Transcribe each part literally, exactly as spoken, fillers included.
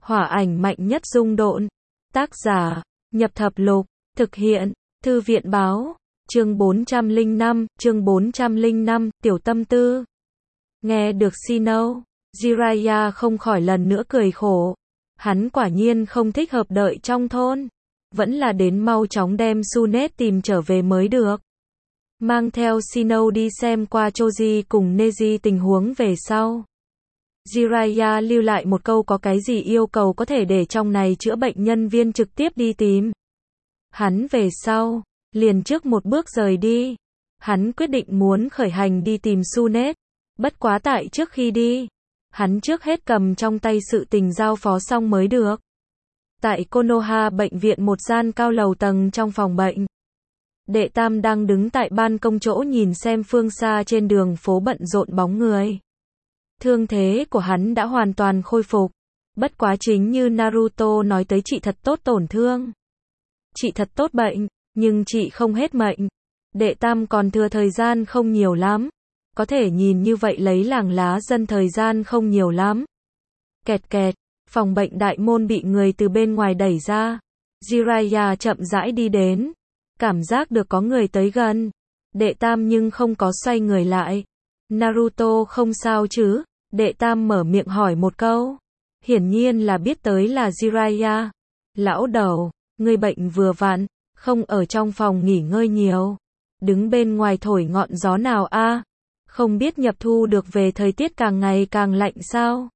Hỏa ảnh mạnh nhất dung độn. Tác giả, Nhập Thập Lục. Thực hiện, Thư viện báo. Chương bốn trăm lẻ năm, chương bốn trăm lẻ năm, tiểu tâm tư. Nghe được Sinnoh, Jiraiya không khỏi lần nữa cười khổ. Hắn quả nhiên không thích hợp đợi trong thôn. Vẫn là đến mau chóng đem Tsunade tìm trở về mới được. Mang theo Sinnoh đi xem qua Choji cùng Neji tình huống về sau. Jiraiya lưu lại một câu có cái gì yêu cầu có thể để trong này chữa bệnh nhân viên trực tiếp đi tìm. Hắn về sau, liền trước một bước rời đi. Hắn quyết định muốn khởi hành đi tìm Tsunade. Bất quá tại trước khi đi, hắn trước hết cầm trong tay sự tình giao phó xong mới được. Tại Konoha bệnh viện một gian cao lầu tầng trong phòng bệnh. Đệ Tam đang đứng tại ban công chỗ nhìn xem phương xa trên đường phố bận rộn bóng người. Thương thế của hắn đã hoàn toàn khôi phục. Bất quá chính như Naruto nói tới trị thật tốt tổn thương. Trị thật tốt bệnh, nhưng trị không hết mệnh. Đệ Tam còn thừa thời gian không nhiều lắm. Có thể nhìn như vậy lấy làng lá dân thời gian không nhiều lắm. Kẹt kẹt, phòng bệnh đại môn bị người từ bên ngoài đẩy ra. Jiraiya chậm rãi đi đến. Cảm giác được có người tới gần. Đệ Tam nhưng không có xoay người lại. Naruto không sao chứ? Đệ Tam mở miệng hỏi một câu. Hiển nhiên là biết tới là Jiraiya. Lão đầu, người bệnh vừa vặn, không ở trong phòng nghỉ ngơi nhiều. Đứng bên ngoài thổi ngọn gió nào a? Không biết nhập thu được về thời tiết càng ngày càng lạnh sao?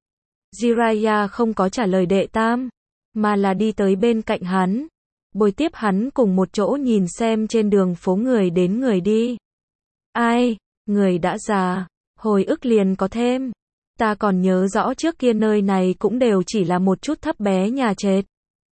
Jiraiya không có trả lời Đệ Tam, mà là đi tới bên cạnh hắn. Bồi tiếp hắn cùng một chỗ nhìn xem trên đường phố người đến người đi. Ai, người đã già, hồi ức liền có thêm. Ta còn nhớ rõ trước kia nơi này cũng đều chỉ là một chút thấp bé nhà trệt.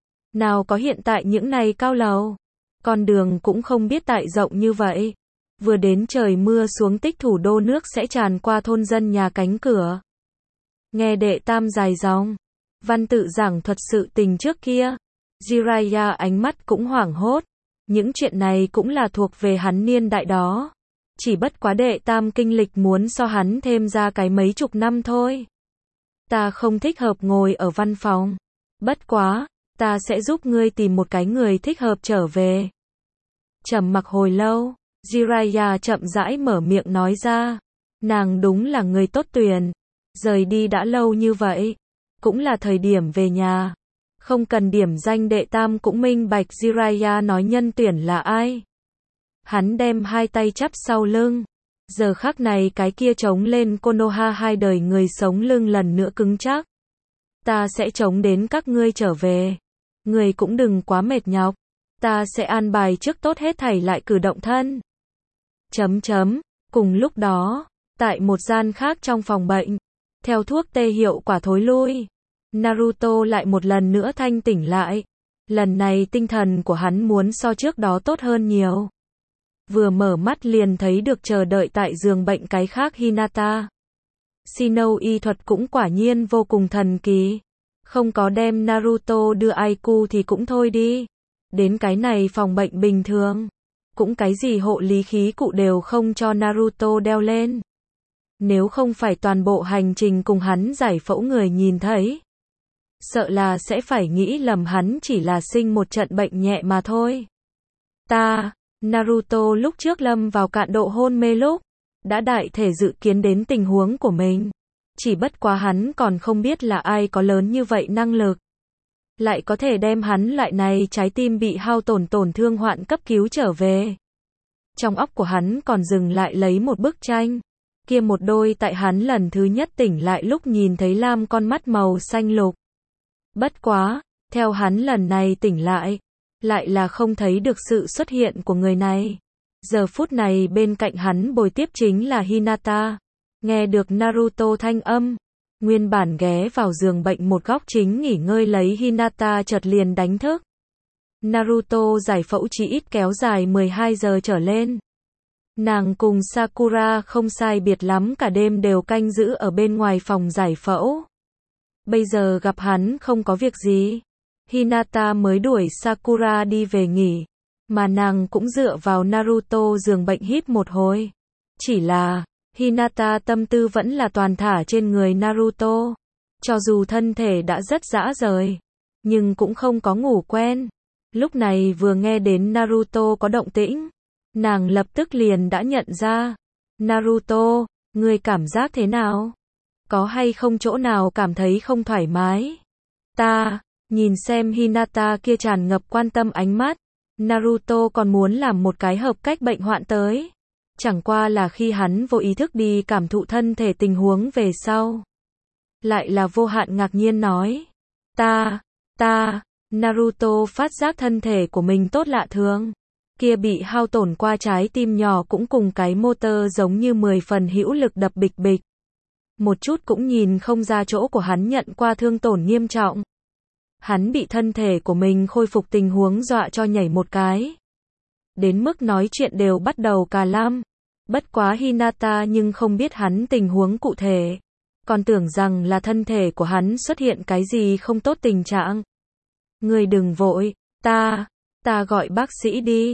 Nào có hiện tại những này cao lầu. Con đường cũng không biết tại rộng như vậy. Vừa đến trời mưa xuống tích thủ đô nước sẽ tràn qua thôn dân nhà cánh cửa. Nghe Đệ Tam dài dòng, văn tự giảng thuật sự tình trước kia. Jiraiya ánh mắt cũng hoảng hốt. Những chuyện này cũng là thuộc về hắn niên đại đó. Chỉ bất quá Đệ Tam kinh lịch muốn so hắn thêm ra cái mấy chục năm thôi. Ta không thích hợp ngồi ở văn phòng. Bất quá, ta sẽ giúp ngươi tìm một cái người thích hợp trở về. Trầm mặc hồi lâu, Jiraiya chậm rãi mở miệng nói ra. Nàng đúng là người tốt tuyển. Rời đi đã lâu như vậy. Cũng là thời điểm về nhà. Không cần điểm danh Đệ Tam cũng minh bạch Jiraiya nói nhân tuyển là ai. Hắn đem hai tay chắp sau lưng. Giờ khắc này cái kia chống lên Konoha hai đời người sống lưng lần nữa cứng chắc. Ta sẽ chống đến các ngươi trở về. Người cũng đừng quá mệt nhọc. Ta sẽ an bài trước tốt hết thảy lại cử động thân. Chấm chấm. Cùng lúc đó, tại một gian khác trong phòng bệnh, theo thuốc tê hiệu quả thối lui, Naruto lại một lần nữa thanh tỉnh lại. Lần này tinh thần của hắn muốn so trước đó tốt hơn nhiều. Vừa mở mắt liền thấy được chờ đợi tại giường bệnh cái khác Hinata. Sinnoh y thuật cũng quả nhiên vô cùng thần kỳ. Không có đem Naruto đưa Aiku thì cũng thôi đi. Đến cái này phòng bệnh bình thường. Cũng cái gì hộ lý khí cụ đều không cho Naruto đeo lên. Nếu không phải toàn bộ hành trình cùng hắn giải phẫu người nhìn thấy. Sợ là sẽ phải nghĩ lầm hắn chỉ là sinh một trận bệnh nhẹ mà thôi. Ta, Naruto lúc trước lâm vào cạn độ hôn mê lúc, đã đại thể dự kiến đến tình huống của mình. Chỉ bất quá hắn còn không biết là ai có lớn như vậy năng lực. Lại có thể đem hắn loại này trái tim bị hao tổn tổn thương hoạn cấp cứu trở về. Trong óc của hắn còn dừng lại lấy một bức tranh. Kia một đôi tại hắn lần thứ nhất tỉnh lại lúc nhìn thấy lam con mắt màu xanh lục. Bất quá, theo hắn lần này tỉnh lại, lại là không thấy được sự xuất hiện của người này. Giờ phút này bên cạnh hắn bồi tiếp chính là Hinata. Nghe được Naruto thanh âm, nguyên bản ghé vào giường bệnh một góc chính nghỉ ngơi lấy Hinata chợt liền đánh thức. Naruto giải phẫu chỉ ít kéo dài mười hai giờ trở lên. Nàng cùng Sakura không sai biệt lắm cả đêm đều canh giữ ở bên ngoài phòng giải phẫu. Bây giờ gặp hắn không có việc gì. Hinata mới đuổi Sakura đi về nghỉ. Mà nàng cũng dựa vào Naruto giường bệnh hít một hồi. Chỉ là, Hinata tâm tư vẫn là toàn thả trên người Naruto. Cho dù thân thể đã rất rã rời, nhưng cũng không có ngủ quen. Lúc này vừa nghe đến Naruto có động tĩnh, nàng lập tức liền đã nhận ra. Naruto, ngươi cảm giác thế nào? Có hay không chỗ nào cảm thấy không thoải mái? Ta, nhìn xem Hinata kia tràn ngập quan tâm ánh mắt, Naruto còn muốn làm một cái hợp cách bệnh hoạn tới. Chẳng qua là khi hắn vô ý thức đi cảm thụ thân thể tình huống về sau. Lại là vô hạn ngạc nhiên nói. Ta, ta, Naruto phát giác thân thể của mình tốt lạ thường. Kia bị hao tổn qua trái tim nhỏ cũng cùng cái motor giống như mười phần hữu lực đập bịch bịch. Một chút cũng nhìn không ra chỗ của hắn nhận qua thương tổn nghiêm trọng. Hắn bị thân thể của mình khôi phục tình huống dọa cho nhảy một cái. Đến mức nói chuyện đều bắt đầu cà lam. Bất quá Hinata nhưng không biết hắn tình huống cụ thể. Còn tưởng rằng là thân thể của hắn xuất hiện cái gì không tốt tình trạng. Ngươi đừng vội, ta, ta gọi bác sĩ đi.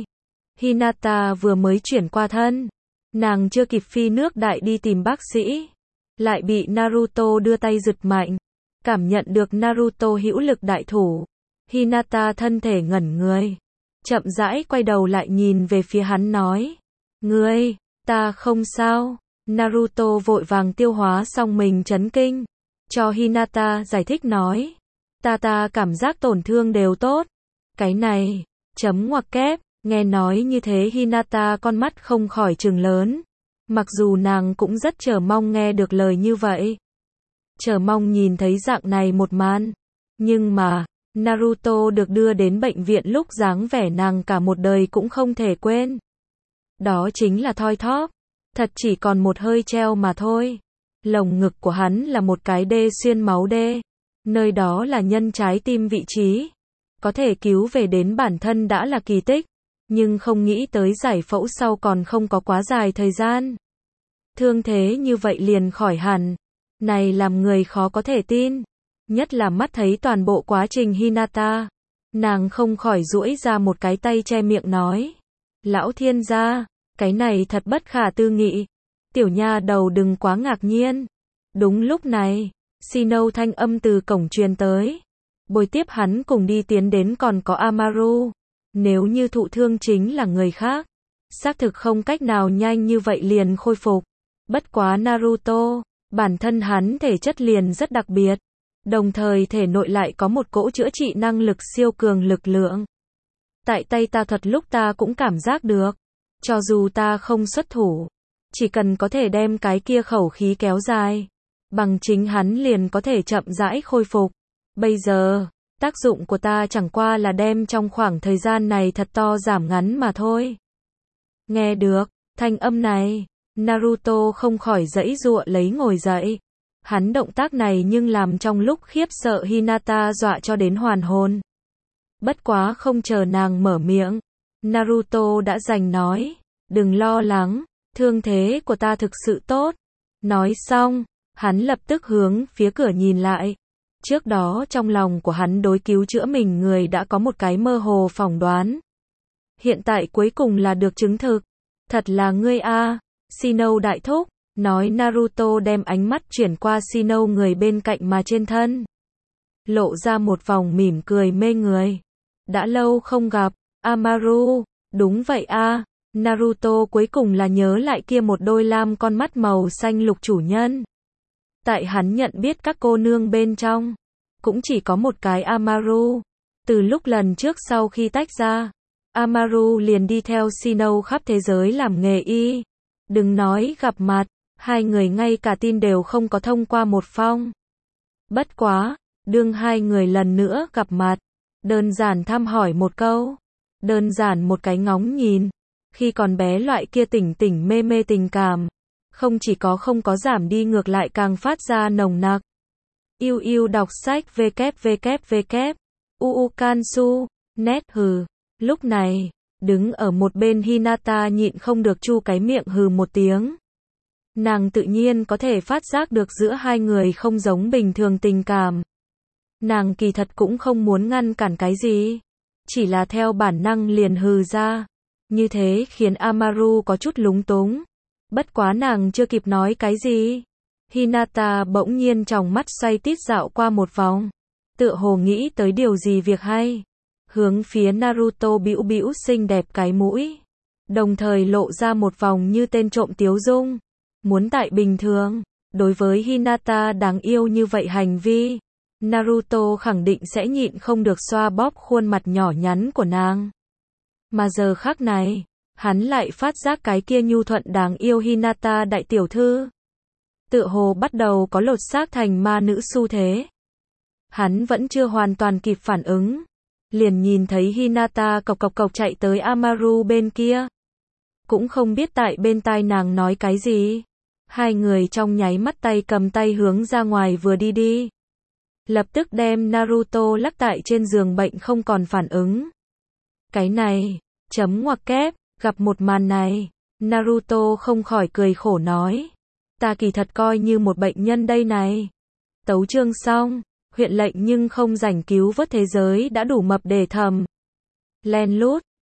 Hinata vừa mới chuyển qua thân. Nàng chưa kịp phi nước đại đi tìm bác sĩ. Lại bị Naruto đưa tay giật mạnh. Cảm nhận được Naruto hữu lực đại thủ. Hinata thân thể ngẩn người. Chậm rãi quay đầu lại nhìn về phía hắn nói. Ngươi, ta không sao. Naruto vội vàng tiêu hóa xong mình chấn kinh. Cho Hinata giải thích nói. Ta ta cảm giác tổn thương đều tốt. Cái này, chấm ngoặc kép, nghe nói như thế Hinata con mắt không khỏi trừng lớn. Mặc dù nàng cũng rất chờ mong nghe được lời như vậy. Chờ mong nhìn thấy dạng này một màn. Nhưng mà, Naruto được đưa đến bệnh viện lúc dáng vẻ nàng cả một đời cũng không thể quên. Đó chính là thoi thóp. Thật chỉ còn một hơi treo mà thôi. Lồng ngực của hắn là một cái đê xuyên máu đê. Nơi đó là nhân trái tim vị trí. Có thể cứu về đến bản thân đã là kỳ tích. Nhưng không nghĩ tới giải phẫu sau còn không có quá dài thời gian. Thương thế như vậy liền khỏi hẳn. Này làm người khó có thể tin. Nhất là mắt thấy toàn bộ quá trình Hinata. Nàng không khỏi duỗi ra một cái tay che miệng nói. Lão thiên gia, cái này thật bất khả tư nghị. Tiểu nha đầu đừng quá ngạc nhiên. Đúng lúc này, Shino thanh âm từ cổng truyền tới. Bồi tiếp hắn cùng đi tiến đến còn có Amaru. Nếu như thụ thương chính là người khác, xác thực không cách nào nhanh như vậy liền khôi phục. Bất quá Naruto, bản thân hắn thể chất liền rất đặc biệt. Đồng thời thể nội lại có một cỗ chữa trị năng lực siêu cường lực lượng. Tại tay ta thuật lúc ta cũng cảm giác được. Cho dù ta không xuất thủ, chỉ cần có thể đem cái kia khẩu khí kéo dài, bằng chính hắn liền có thể chậm rãi khôi phục. Bây giờ, tác dụng của ta chẳng qua là đem trong khoảng thời gian này thật to giảm ngắn mà thôi. Nghe được thanh âm này, Naruto không khỏi giãy giụa lấy ngồi dậy. Hắn động tác này nhưng làm trong lúc khiếp sợ Hinata dọa cho đến hoàn hồn. Bất quá không chờ nàng mở miệng, Naruto đã giành nói, đừng lo lắng, thương thế của ta thực sự tốt. Nói xong, hắn lập tức hướng phía cửa nhìn lại. Trước đó trong lòng của hắn đối cứu chữa mình người đã có một cái mơ hồ phỏng đoán. Hiện tại cuối cùng là được chứng thực. Thật là ngươi a, Shino đại thúc, nói Naruto đem ánh mắt chuyển qua Shino người bên cạnh mà trên thân. Lộ ra một vòng mỉm cười mê người. Đã lâu không gặp, Amaru, đúng vậy a, Naruto cuối cùng là nhớ lại kia một đôi lam con mắt màu xanh lục chủ nhân. Tại hắn nhận biết các cô nương bên trong, cũng chỉ có một cái Amaru. Từ lúc lần trước sau khi tách ra, Amaru liền đi theo Shino khắp thế giới làm nghề y. Đừng nói gặp mặt, hai người ngay cả tin đều không có thông qua một phong. Bất quá, đương hai người lần nữa gặp mặt, đơn giản thăm hỏi một câu, đơn giản một cái ngóng nhìn, khi còn bé loại kia tỉnh tỉnh mê mê tình cảm, không chỉ có không có giảm đi ngược lại càng phát ra nồng nặc. Yêu yêu đọc sách www. Uukansu, net hừ. Lúc này, đứng ở một bên Hinata nhịn không được chu cái miệng hừ một tiếng. Nàng tự nhiên có thể phát giác được giữa hai người không giống bình thường tình cảm. Nàng kỳ thật cũng không muốn ngăn cản cái gì, chỉ là theo bản năng liền hừ ra. Như thế khiến Amaru có chút lúng túng. Bất quá nàng chưa kịp nói cái gì, Hinata bỗng nhiên tròng mắt xoay tít dạo qua một vòng, tựa hồ nghĩ tới điều gì việc hay, hướng phía Naruto bĩu bĩu xinh đẹp cái mũi, đồng thời lộ ra một vòng như tên trộm tiếu dung. Muốn tại bình thường, đối với Hinata đáng yêu như vậy hành vi, Naruto khẳng định sẽ nhịn không được xoa bóp khuôn mặt nhỏ nhắn của nàng. Mà giờ khắc này, hắn lại phát giác cái kia nhu thuận đáng yêu Hinata đại tiểu thư, tựa hồ bắt đầu có lột xác thành ma nữ xu thế. Hắn vẫn chưa hoàn toàn kịp phản ứng, liền nhìn thấy Hinata cộc cộc cộc chạy tới Amaru bên kia. Cũng không biết tại bên tai nàng nói cái gì. Hai người trong nháy mắt tay cầm tay hướng ra ngoài vừa đi đi. Lập tức đem Naruto lắc tại trên giường bệnh không còn phản ứng. Cái này, chấm ngoặc kép, gặp một màn này, Naruto không khỏi cười khổ nói. Ta kỳ thật coi như một bệnh nhân đây này. Tấu chương xong, huyện lệnh nhưng không rảnh cứu vớt thế giới đã đủ mập để thầm. Len lút.